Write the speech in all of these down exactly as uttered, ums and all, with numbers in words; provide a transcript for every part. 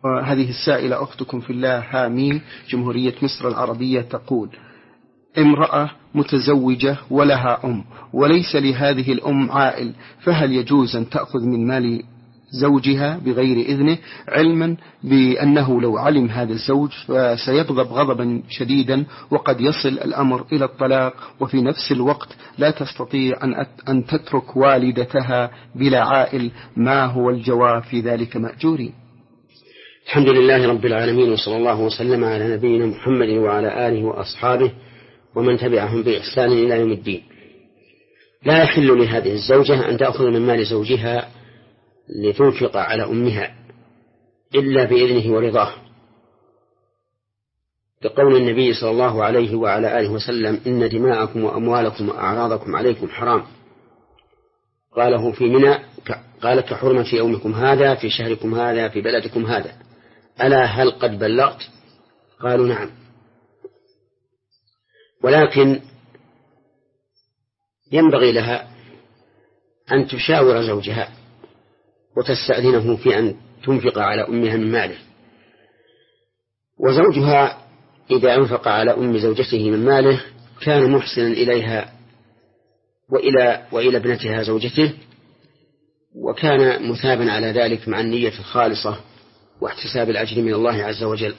وهذه السائلة أختكم في الله هامين جمهورية مصر العربية تقول: امرأة متزوجة ولها أم وليس لهذه الأم عائل، فهل يجوز أن تأخذ من مال زوجها بغير إذنه، علما بأنه لو علم هذا الزوج فسيغضب غضبا شديدا وقد يصل الأمر إلى الطلاق، وفي نفس الوقت لا تستطيع أن تترك والدتها بلا عائل؟ ما هو الجواب في ذلك مأجورين؟ الحمد لله رب العالمين، وصلى الله وسلم على نبينا محمد وعلى آله وأصحابه ومن تبعهم بإحسان إلى يوم الدين. لا يحل لهذه الزوجة أن تأخذ من مال زوجها لتنفق على أمها إلا بإذنه ورضاه، لقول النبي صلى الله عليه وعلى آله وسلم: إن دماءكم وأموالكم وأعراضكم عليكم حرام. قاله في منى قال: كحرمة يومكم هذا في شهركم هذا في بلدكم هذا، ألا هل قد بلغت؟ قالوا: نعم. ولكن ينبغي لها أن تشاور زوجها وتستأذنه في أن تنفق على أمها من ماله، وزوجها إذا أنفق على أم زوجته من ماله كان محسنا إليها وإلى, وإلى ابنتها زوجته، وكان مثابا على ذلك مع النية الخالصة واحتساب الأجر من الله عز وجل.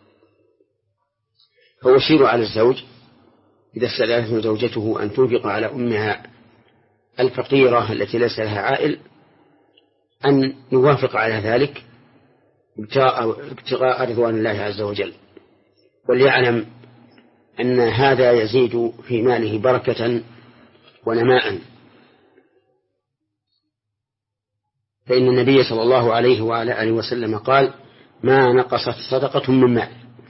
فيشير على الزوج إذا استأذنته زوجته أن تنفق على أمها الفقيرة التي ليس لها عائل أن يوافق على ذلك ابتغاء رضوان الله عز وجل، وليعلم أن هذا يزيد في ماله بركة ونماء، فإن النبي صلى الله عليه وعلى آله وسلم قال: ما نقصت صدقة من مال.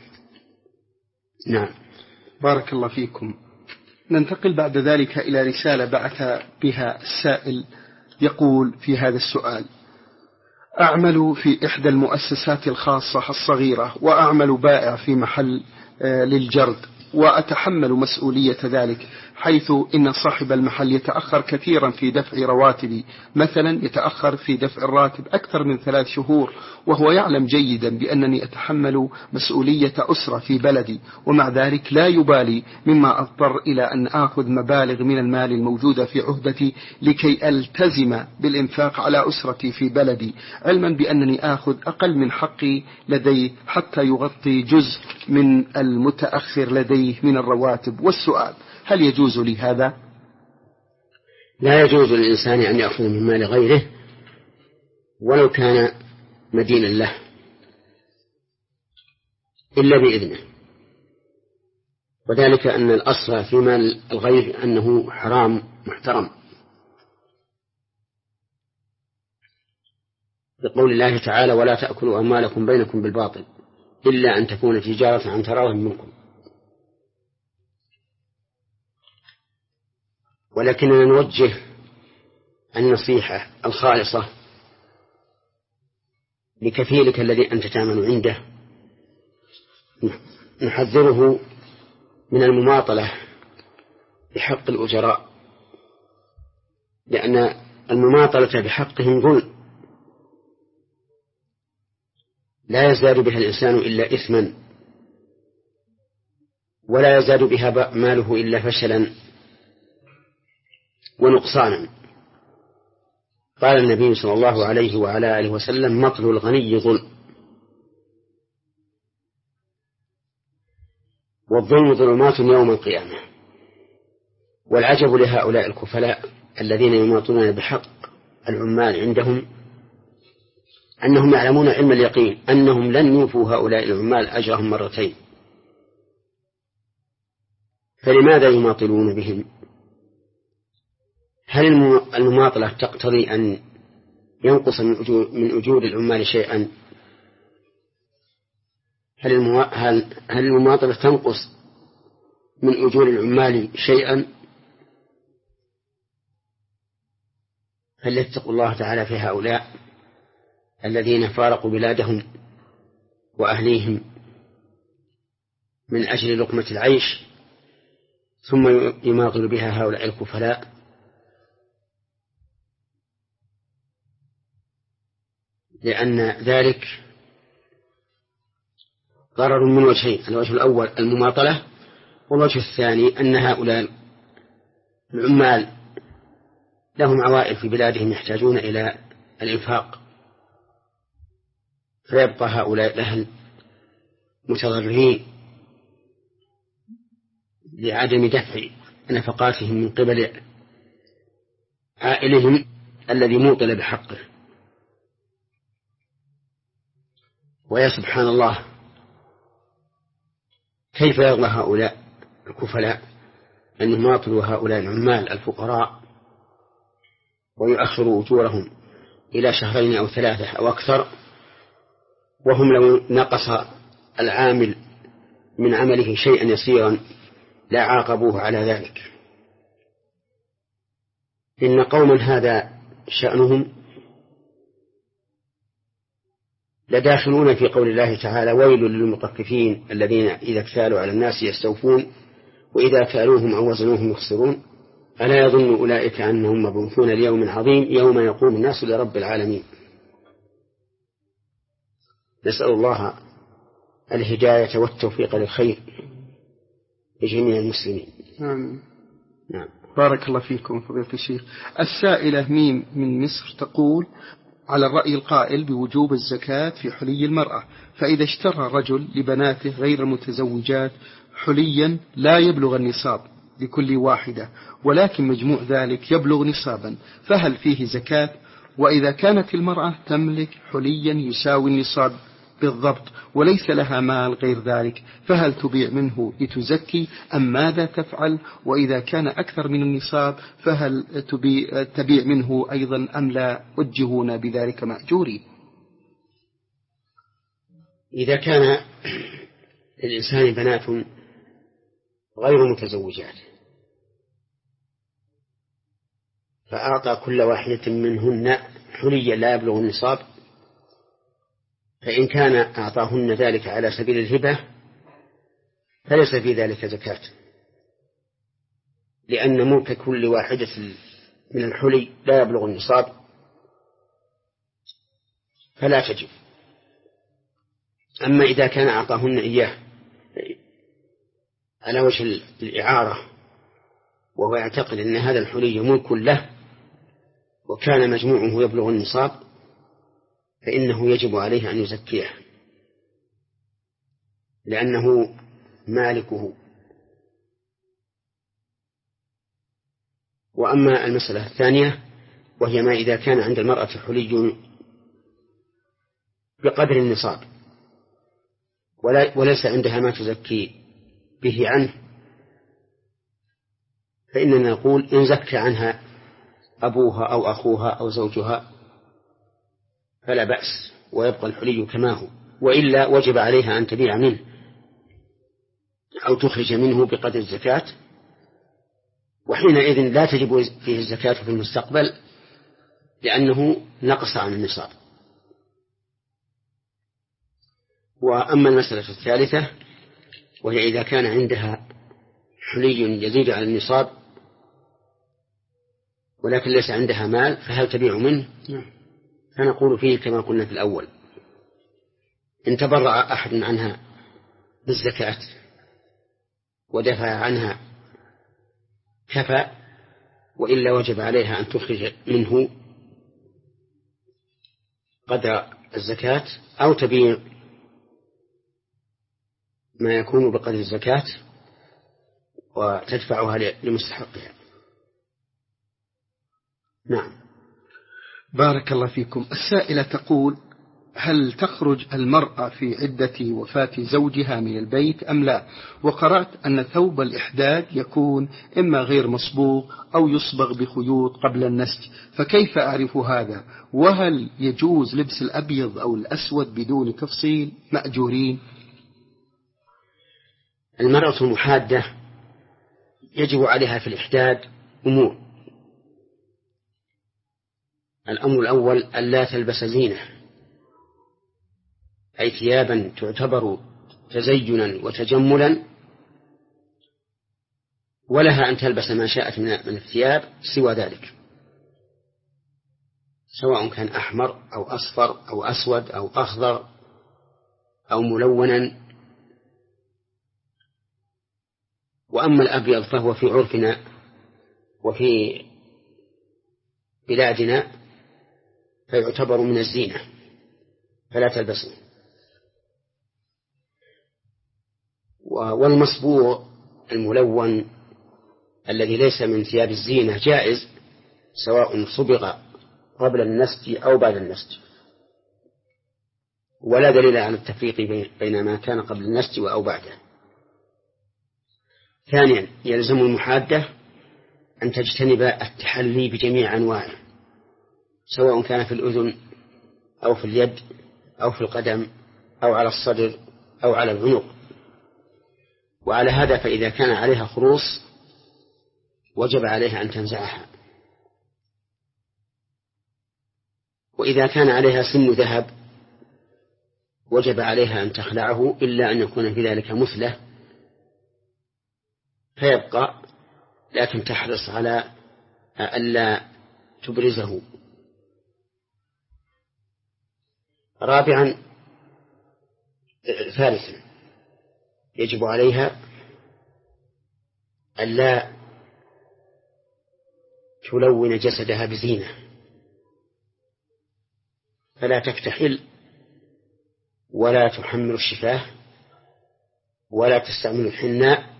نعم. بارك الله فيكم. ننتقل بعد ذلك إلى رسالة بعث بها السائل، يقول في هذا السؤال: أعمل في إحدى المؤسسات الخاصة الصغيرة، وأعمل بائع في محل للجرد، وأتحمل مسؤولية ذلك، حيث إن صاحب المحل يتأخر كثيرا في دفع رواتبي، مثلا يتأخر في دفع الراتب أكثر من ثلاث شهور، وهو يعلم جيدا بأنني أتحمل مسؤولية أسرة في بلدي، ومع ذلك لا يبالي، مما أضطر إلى أن آخذ مبالغ من المال الموجودة في عهدتي لكي ألتزم بالإنفاق على أسرتي في بلدي، علما بأنني آخذ أقل من حقي لديه حتى يغطي جزء من المتأخر لديه من الرواتب. والسؤال: هل يجوز لي هذا؟ لا يجوز للإنسان أن يأخذ من مال غيره ولو كان مدينا له إلا بإذنه، وذلك أن الأصل في مال الغير أنه حرام محترم، بقول الله تعالى: ولا تأكلوا أموالكم بينكم بالباطل إلا أن تكون تجارة عن تراض منكم. ولكننا نوجه النصيحة الخالصة لكفيلك الذي أنت تعمل عنده، نحذره من المماطلة بحق الأجراء، لأن المماطلة بحقهم ظلم لا يزداد بها الإنسان إلا إثما، ولا يزداد بها ماله إلا فشلا ونقصانا. قال النبي صلى الله عليه وعلى آله وسلم: مطل الغني ظلم، والظلم ظلمات يوم القيامة. والعجب لهؤلاء الكفلاء الذين يماطلون بحق العمال عندهم أنهم يعلمون علم اليقين أنهم لن يوفوا هؤلاء العمال أجرهم مرتين، فلماذا يماطلون بهم؟ هل المماطلة تقتضي أن ينقص من أجور, من أجور العمال شيئا؟ هل, المو... هل... هل المماطلة تنقص من أجور العمال شيئا؟ فليتقوا الله تعالى في هؤلاء الذين فارقوا بلادهم وأهليهم من أجل لقمة العيش، ثم يماطل بها هؤلاء الكفلاء، لأن ذلك ضرر من وجهين: الوجه الأول المماطلة، والوجه الثاني أن هؤلاء العمال لهم عوائل في بلادهم يحتاجون إلى الإنفاق، فيبقى هؤلاء الأهل متضررين لعدم دفع نفقاتهم من قبل عائلهم الذي موطل بحقه. ويا سبحان الله، كيف يرضى هؤلاء الكفلاء أن يماطلوا هؤلاء العمال الفقراء ويؤخروا أجورهم إلى شهرين أو ثلاثة أو أكثر، وهم لو نقص العامل من عمله شيئا يسيرا لا عاقبوه على ذلك. إن قوما هذا شأنهم لداخلون في قول الله تعالى: ويل للمطففين الذين إذا اكتالوا على الناس يستوفون وإذا كالوهم أو وزنوهم يخسرون ألا يظن أولئك أنهم مبعوثون ليوم عظيم يوم يقوم الناس لرب العالمين. نسأل الله الهداية والتوفيق للخير لجميع المسلمين. آمين. نعم. بارك الله فيكم فضيلة الشيخ. السائلة ميم من مصر تقول: على الرأي القائل بوجوب الزكاة في حلي المرأة، فإذا اشترى الرجل لبناته غير المتزوجات حليا لا يبلغ النصاب لكل واحدة، ولكن مجموع ذلك يبلغ نصابا، فهل فيه زكاة؟ وإذا كانت المرأة تملك حليا يساوي النصاب بالضبط وليس لها مال غير ذلك، فهل تبيع منه لتزكي أم ماذا تفعل؟ وإذا كان أكثر من النصاب فهل تبيع منه أيضا أم لا؟ وجهونا بذلك مأجورين. إذا كان للإنسان بنات غير متزوجات فأعطى كل واحدة منهن حليا لا يبلغ النصاب، فإن كان أعطاهن ذلك على سبيل الهبة فليس في ذلك زكاة، لأن ملك كل واحدة من الحلي لا يبلغ النصاب فلا تجب. أما إذا كان أعطاهن إياه على وجه الإعارة وهو يعتقد أن هذا الحلي ملك له وكان مجموعه يبلغ النصاب فإنه يجب عليه أن يزكيه لأنه مالكه. وأما المسألة الثانية وهي ما إذا كان عند المرأة حلي بقدر النصاب وليس عندها ما تزكي به عنه، فإننا نقول إن زكى عنها أبوها أو أخوها أو زوجها فلا بأس ويبقى الحلي كما هو، وإلا وجب عليها أن تبيع منه أو تخرج منه بقدر الزكاة، وحينئذ لا تجب فيه الزكاة في المستقبل لأنه نقص عن النصاب. وأما المسألة الثالثة وهي إذا كان عندها حلي يزيد على النصاب ولكن ليس عندها مال فهل تبيع منه؟ فنقول فيه كما قلنا في الأول: إن تبرع أحد عنها بالزكاة ودفع عنها كفى، وإلا وجب عليها أن تخرج منه قدر الزكاة أو تبيع ما يكون بقدر الزكاة وتدفعها لمستحقها. نعم. بارك الله فيكم. السائلة تقول: هل تخرج المرأة في عدة وفاة زوجها من البيت أم لا؟ وقرأت أن ثوب الإحداد يكون إما غير مصبوغ أو يصبغ بخيوط قبل النسج، فكيف أعرف هذا؟ وهل يجوز لبس الأبيض أو الأسود بدون تفصيل؟ مأجورين. المرأة المحادة يجب عليها في الإحداد أمور: الأمر الأول ألا تلبس زينة، أي ثيابا تعتبر تزينا وتجملا، ولها أن تلبس ما شاءت من الثياب سوى ذلك، سواء كان أحمر أو أصفر أو أسود أو أخضر أو ملونا وأما الأبيض فهو في عرفنا وفي بلادنا فيعتبر من الزينة فلا تلبسه. والمصبوغ الملون الذي ليس من ثياب الزينة جائز سواء صبغ قبل النسج أو بعد النسج، ولا دليل على التفريق بين ما كان قبل النسج أو بعده. ثانيا يلزم المحادة أن تجتنب التحلي بجميع أنواعه سواء كان في الأذن أو في اليد أو في القدم أو على الصدر أو على العنق. وعلى هذا فإذا كان عليها خروص وجب عليها أن تنزعها، وإذا كان عليها سن ذهب وجب عليها أن تخلعه إلا أن يكون في ذلك مثلة فيبقى، لكن تحرص على ألا تبرزه. رابعا ثالثا يجب عليها ألا تلون جسدها بزينة، فلا تكتحل ولا تحمل الشفاه ولا تستعمل الحناء،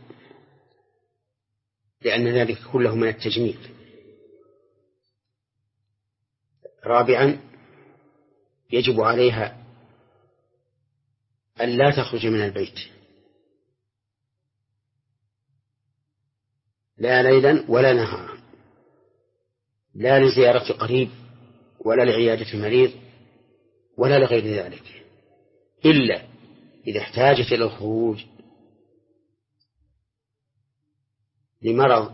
لأن ذلك كله من التجميل. رابعا يجب عليها أن لا تخرج من البيت لا ليلا ولا نهارا، لا لزيارة قريب ولا لعيادة مريض ولا لغير ذلك، إلا إذا احتاجت إلى الخروج لمرض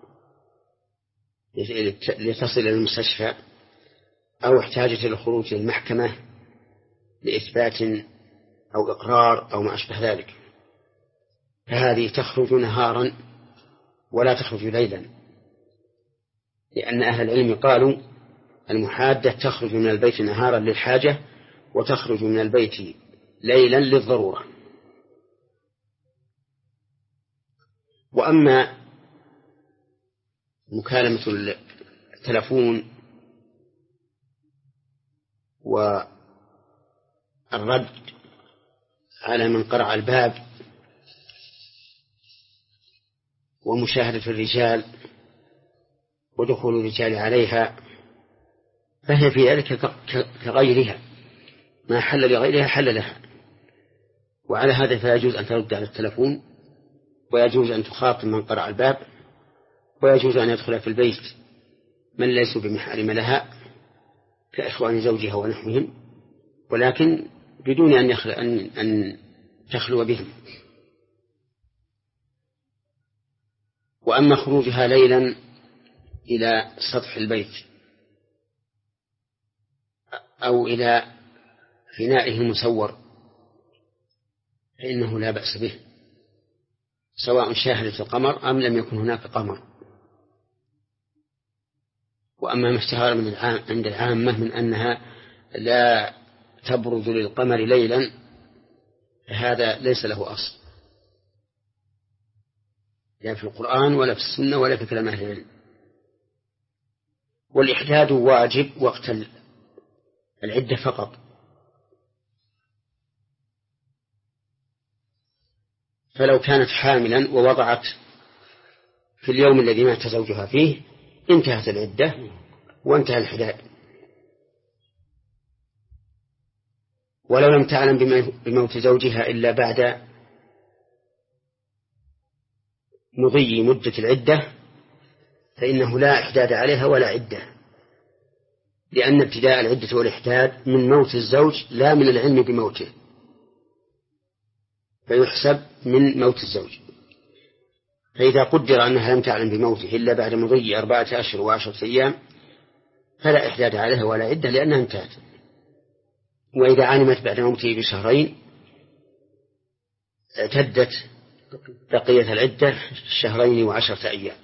لتصل إلى المستشفى أو احتاجت إلى الخروج للمحكمة لإثبات أو إقرار أو ما أشبه ذلك، فهذه تخرج نهارا ولا تخرج ليلا، لأن أهل العلم قالوا المحادة تخرج من البيت نهارا للحاجة وتخرج من البيت ليلا للضرورة. وأما مكالمة التلفون والرد على من قرع الباب ومشاهدة الرجال ودخول الرجال عليها فهي في ذلك كغيرها، ما حل لغيرها حل لها. وعلى هذا فيجوز أن ترد على التلفون، ويجوز أن تخاطب من قرع الباب، ويجوز أن يدخل في البيت من ليسوا بمحارم لها كإخوان زوجها ونحوهم، ولكن بدون أن, يخل... أن... أن تخلو بهم. وأما خروجها ليلا إلى سطح البيت أو إلى فنائه المسور فإنه لا بأس به، سواء شاهدت القمر أم لم يكن هناك قمر. وأما ما اشتهر من العام عند العامة من أنها لا تبرز للقمر ليلا فهذا ليس له أصل لا في القرآن ولا في السنة ولا في كلام أهل العلم. والإحداد واجب وقت العدة فقط، فلو كانت حاملا ووضعت في اليوم الذي مات زوجها فيه انتهت العدة وانتهى الحداد. ولو لم تعلم بموت زوجها إلا بعد مضي مدة العدة فإنه لا إحداد عليها ولا عدة، لأن ابتداء العدة والإحداد من موت الزوج لا من العلم بموته، فيحسب من موت الزوج. فإذا قدر أنها لم تعلم بموته إلا بعد مضي أربعة أشهر وعشرة أيام فلا إحداد عليها ولا عدة لأنها انتهت. وإذا علمت بعد موته بشهرين اعتدت بقية العدة شهرين وعشرة أيام.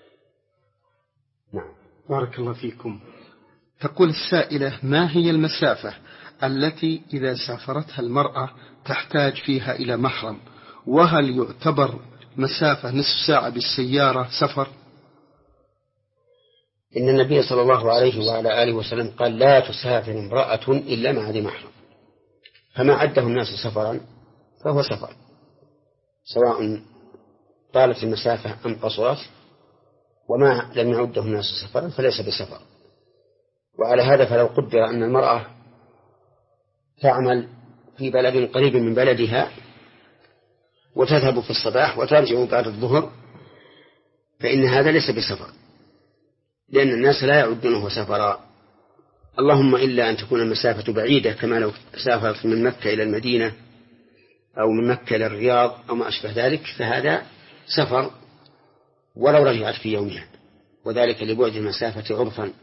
نعم. بارك الله فيكم. تقول السائلة: ما هي المسافة التي إذا سافرتها المرأة تحتاج فيها إلى محرم؟ وهل يعتبر مسافة نصف ساعة بالسيارة سفر؟ إن النبي صلى الله عليه وعلى آله وسلم قال لا تسافر امرأة إلا مع ذي محرم، فما عده الناس سفرا فهو سفر، سواء طالت المسافة أم قصرت، وما لم يعده الناس سفرا فليس بسفر. وعلى هذا فلو قدر أن المرأة تعمل في بلد قريب من بلدها وتذهب في الصباح وترجع بعد الظهر فإن هذا ليس بسفر، لأن الناس لا يعدونه سفرا، اللهم إلا أن تكون المسافة بعيدة كما لو سافرت من مكة إلى المدينة أو من مكة إلى الرياض أو ما أشبه ذلك فهذا سفر ولو رجعت في يومها، وذلك لبعد المسافة عرفا.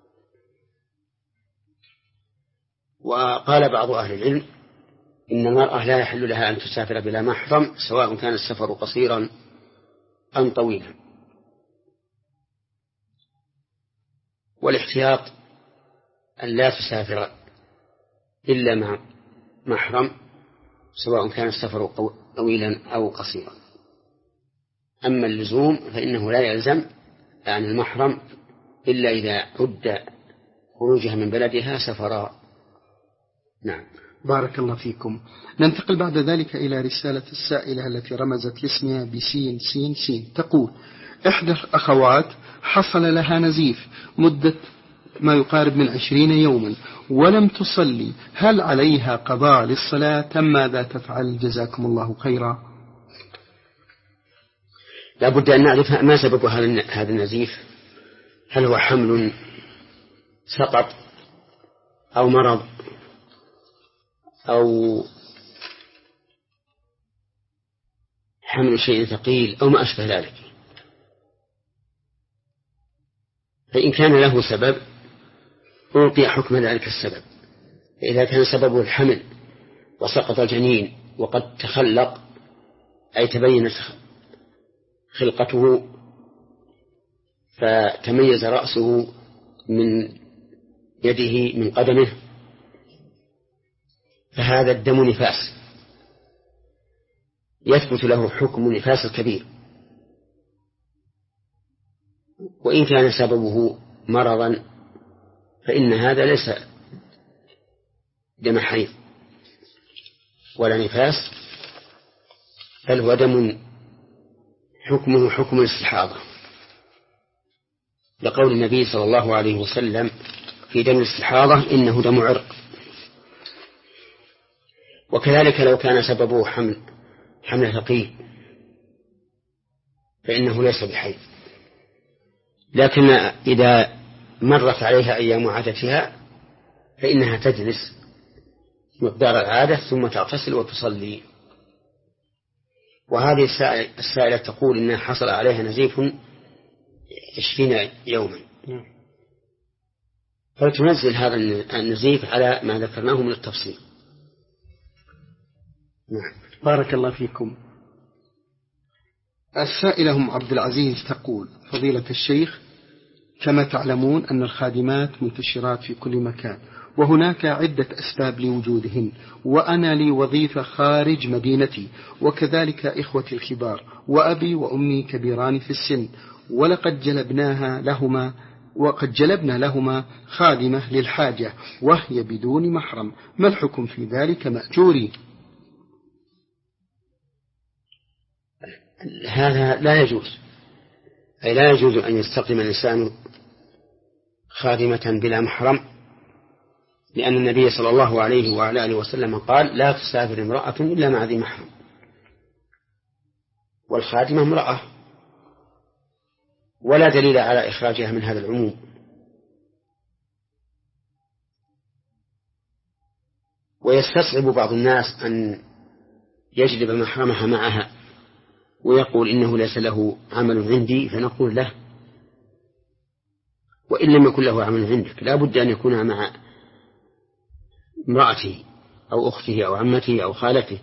وقال بعض أهل العلم إن المرأة لا يحل لها أن تسافر بلا محرم سواء كان السفر قصيرا أم طويلا. والاحتياط أن لا تسافر إلا مع محرم سواء كان السفر طويلا أو قصيرا. أما اللزوم فإنه لا يلزم عن المحرم إلا إذا عد خروجها من بلدها سفرا. نعم. بارك الله فيكم. ننتقل بعد ذلك إلى رسالة السائلة التي رمزت لاسمها بسين سين سين. تقول: إحدى الأخوات حصل لها نزيف مدة ما يقارب من عشرين يوما ولم تصلي، هل عليها قضاء للصلاة؟ ماذا تفعل؟ جزاكم الله خيرا. لا بد أن نعرف ما سبب هذا النزيف، هل هو حمل سقط أو مرض أو حمل شيء ثقيل أو ما أشبه ذلك. فإن كان له سبب أعطي حكم ذلك السبب. إذا كان سببه الحمل وسقط الجنين وقد تخلق أي تبينت خلقته فتميز رأسه من يده من قدمه فهذا الدم نفاس يثبت له حكم نفاس الكبير. وإن كان سببه مرضا فإن هذا ليس دم حيض ولا نفاس، بل هو دم حكمه حكم الاستحاضة، لقول النبي صلى الله عليه وسلم في دم الاستحاضة إنه دم عرق. وكذلك لو كان سببه حمل حمل ثقيل فإنه ليس بحيض، لكن إذا مرت عليها أيام عادتها فإنها تجلس مقدار العادة ثم تغتسل وتصلي. وهذه السائلة تقول إنها حصل عليها نزيف عشرين يوما، فلتنزل هذا النزيف على ما ذكرناه من التفصيل. نعم. بارك الله فيكم. السائلة أم عبد العزيز تقول: فضيلة الشيخ، كما تعلمون أن الخادمات منتشرات في كل مكان وهناك عدة أسباب لوجودهن، وأنا لي وظيفة خارج مدينتي وكذلك إخوتي الكبار وأبي وأمي كبيران في السن، ولقد جلبناها لهما وقد جلبنا لهما خادمة للحاجة وهي بدون محرم، ما الحكم في ذلك مأجوري؟ هذا لا يجوز، أي لا يجوز أن يستقدم الإنسان خادمة بلا محرم، لأن النبي صلى الله عليه وعلى آله وسلم قال: لا تسافر امرأة إلا مع ذي محرم، والخادمة امرأة، ولا دليل على إخراجها من هذا العموم. ويستصعب بعض الناس أن يجلب محرمها معها ويقول إنه ليس له عمل عندي، فنقول له: وإن لم يكن له عمل عندك لا بد أن يكون مع امرأته أو أخته أو عمته أو خالته،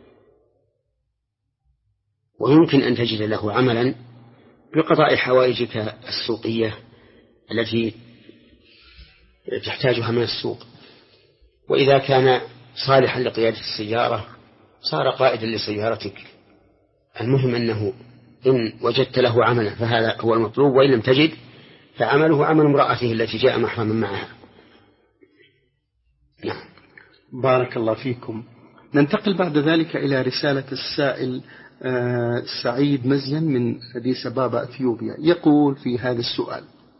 ويمكن أن تجد له عملا بقضاء حوائجك السوقية التي تحتاجها من السوق. وإذا كان صالحا لقيادة السيارة صار قائدا لسيارتك المهم أنه إن وجدت له عملا فهذا هو المطلوب، وإن لم تجد فعمله عمل امرأته التي جاء محرما معها. نعم. بارك الله فيكم. ننتقل بعد ذلك إلى رسالة السائل سعيد مزين من أديس أبابا أثيوبيا. يقول في هذا السؤال: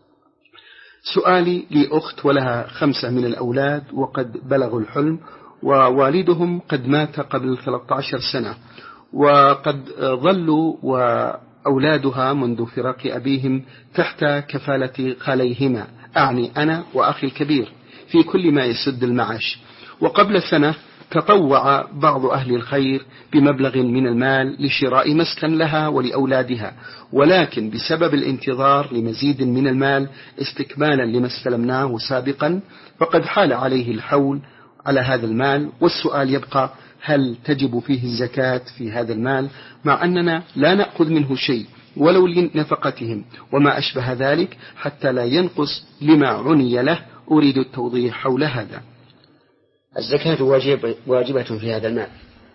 سؤالي لي أخت ولها خمسة من الأولاد وقد بلغوا الحلم، ووالدهم قد مات قبل ثلاثة عشر سنة، وقد ظلوا وأولادها منذ فراق أبيهم تحت كفالة خاليهما، أعني أنا وأخي الكبير، في كل ما يسد المعاش. وقبل سنة تطوع بعض أهل الخير بمبلغ من المال لشراء مسكن لها ولأولادها، ولكن بسبب الانتظار لمزيد من المال استكمالا لما استلمناه سابقا فقد حال عليه الحول على هذا المال. والسؤال يبقى: هل تجب فيه الزكاة في هذا المال مع أننا لا نأخذ منه شيء ولو لنفقتهم وما أشبه ذلك حتى لا ينقص لما عني له؟ أريد التوضيح حول هذا. الزكاة واجب واجبة في هذا المال،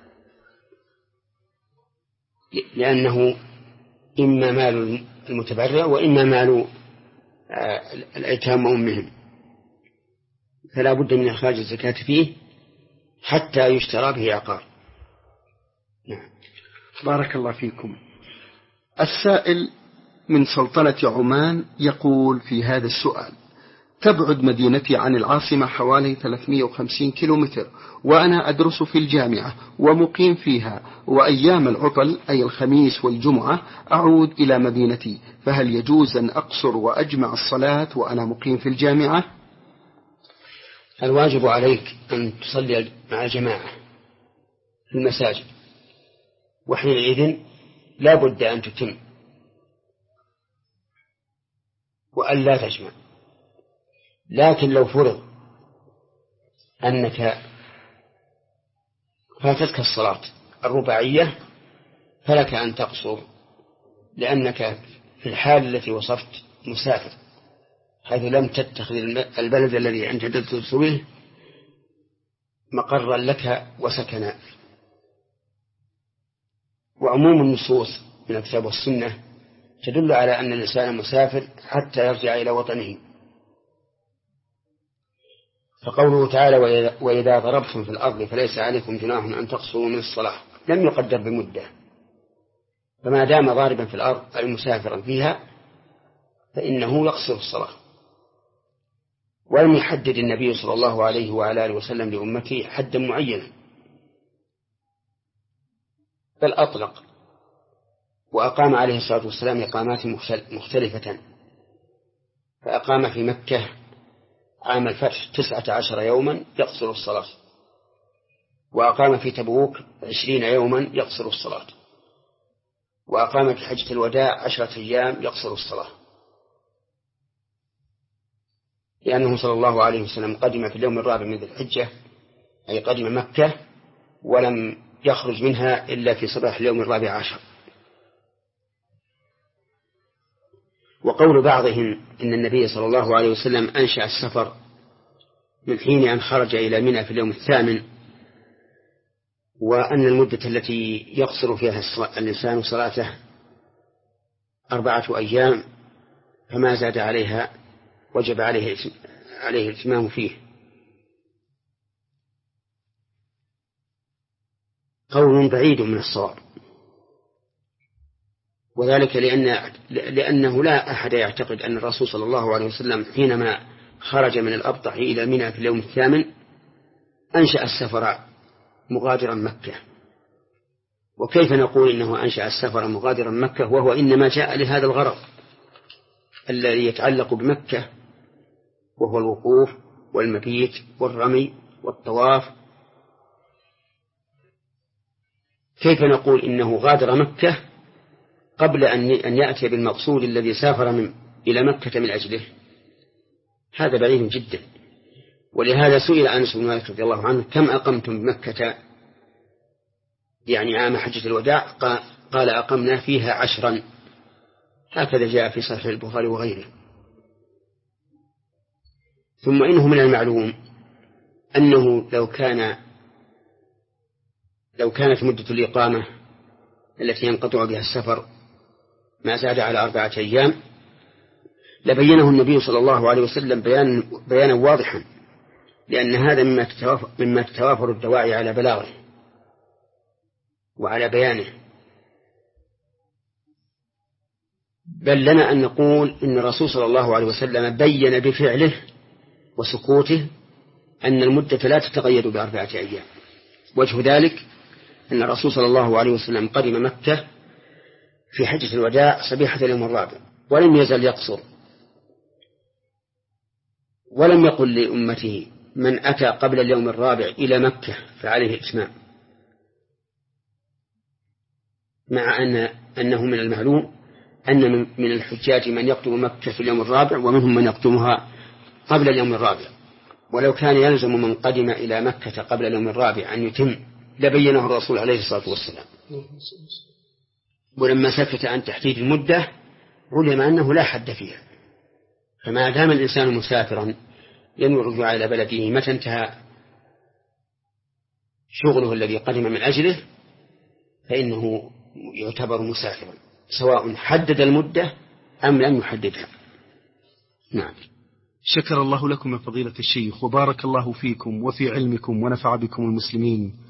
لأنه إما مال المتبرع وإما مال الأيتام وأمهم، فلا بد من إخراج الزكاة فيه حتى يشترى به عقار. نعم. بارك الله فيكم. السائل من سلطنة عمان يقول في هذا السؤال: تبعد مدينتي عن العاصمة حوالي ثلاثمائة وخمسين كيلومتر، وأنا أدرس في الجامعة ومقيم فيها، وأيام العطل أي الخميس والجمعة أعود إلى مدينتي، فهل يجوز أن أقصر وأجمع الصلاة وأنا مقيم في الجامعة؟ الواجب عليك أن تصلي مع الجماعة في المساجد، وحينئذ لا بد أن تتم وأن لا تجمع. لكن لو فرض أنك فاتتك الصلاة الرباعية فلك أن تقصر، لأنك في الحال التي وصفت مسافر، حيث لم تتخذ البلد الذي أنت تدرس به مقرا لك وسكنا. وعموم النصوص من الكتاب والسنة تدل على أن الإنسان مسافر حتى يرجع إلى وطنه، فقوله تعالى: وإذا ضربتم في الأرض فليس عليكم جناح أن تقصروا من الصلاة، لم يقدر بمدة، فما دام ضاربا في الأرض أي مسافرا فيها فإنه يقصر الصلاة. ولم يحدد النبي صلى الله عليه وعلى آله وسلم لأمته حدا معينا، بل أطلق، وأقام عليه الصلاة والسلام إقامات مختلفة، فأقام في مكة عام الفتح تسعة عشر يوما يقصر الصلاة، وأقام في تبوك عشرين يوما يقصر الصلاة، وأقام في حجة الوداع عشرة أيام يقصر الصلاة، لأنه صلى الله عليه وسلم قدم في اليوم الرابع من ذي الحجة، أي قدم مكة ولم يخرج منها إلا في صباح اليوم الرابع عشر. وقول بعضهم إن النبي صلى الله عليه وسلم أنشأ السفر من حين أن خرج إلى منى في اليوم الثامن، وأن المدة التي يقصر فيها الإنسان صلاته أربعة أيام، فما زاد عليها وجب عليه عليه الاتمام فيه. قول بعيد من الصواب، وذلك لأن لأنه لا أحد يعتقد أن الرسول صلى الله عليه وسلم حينما خرج من الأبطح إلى منى في اليوم الثامن أنشأ السفر مغادرا مكة. وكيف نقول إنه أنشأ السفر مغادرا مكة وهو إنما جاء لهذا الغرض الذي يتعلق بمكة، وهو الوقوف والمبيت والرمي والطواف؟ كيف نقول إنه غادر مكة قبل أن يأتي بالمقصود الذي سافر من إلى مكة من أجله؟ هذا بعيد جدا. ولهذا سئل أنس بن مالك رضي الله عنه: كم أقمتم بمكة يعني عام حجة الوداع؟ قال: أقمنا فيها عشرا. هكذا جاء في صحيح البخاري وغيره. ثم إنه من المعلوم أنه لو كان لو كانت مدة الإقامة التي ينقطع بها السفر ما زاد على أربعة أيام لبينه النبي صلى الله عليه وسلم بيانا بيانا واضحا، لأن هذا مما تتوافر, مما تتوافر الدواعي على بلاغه وعلى بيانه. بل لنا أن نقول إن الرسول صلى الله عليه وسلم بين بفعله وسكوته أن المدة لا تتقيد بأربعة أيام. وجه ذلك أن الرسول صلى الله عليه وسلم قدم مكة في حجة الوداع صبيحة اليوم الرابع ولم يزل يقصر، ولم يقل لأمته من أتى قبل اليوم الرابع إلى مكة فعليه الإتمام، مع أن أنه من المعلوم أن من الحجاج من يقدم مكة في اليوم الرابع ومنهم من يقدمها قبل اليوم الرابع. ولو كان يلزم من قدم إلى مكة قبل اليوم الرابع أن يتم لبينه الرسول عليه الصلاة والسلام. ولما سكت عن تحديد المدة علم أنه لا حد فيها، فما دام الإنسان مسافرا ينوي الرجوع إلى بلده متى انتهى شغله الذي قدم من أجله فإنه يعتبر مسافرا سواء حدد المدة أم لم يحددها. نعم. شكر الله لكم يا فضيلة الشيخ وبارك الله فيكم وفي علمكم ونفع بكم المسلمين.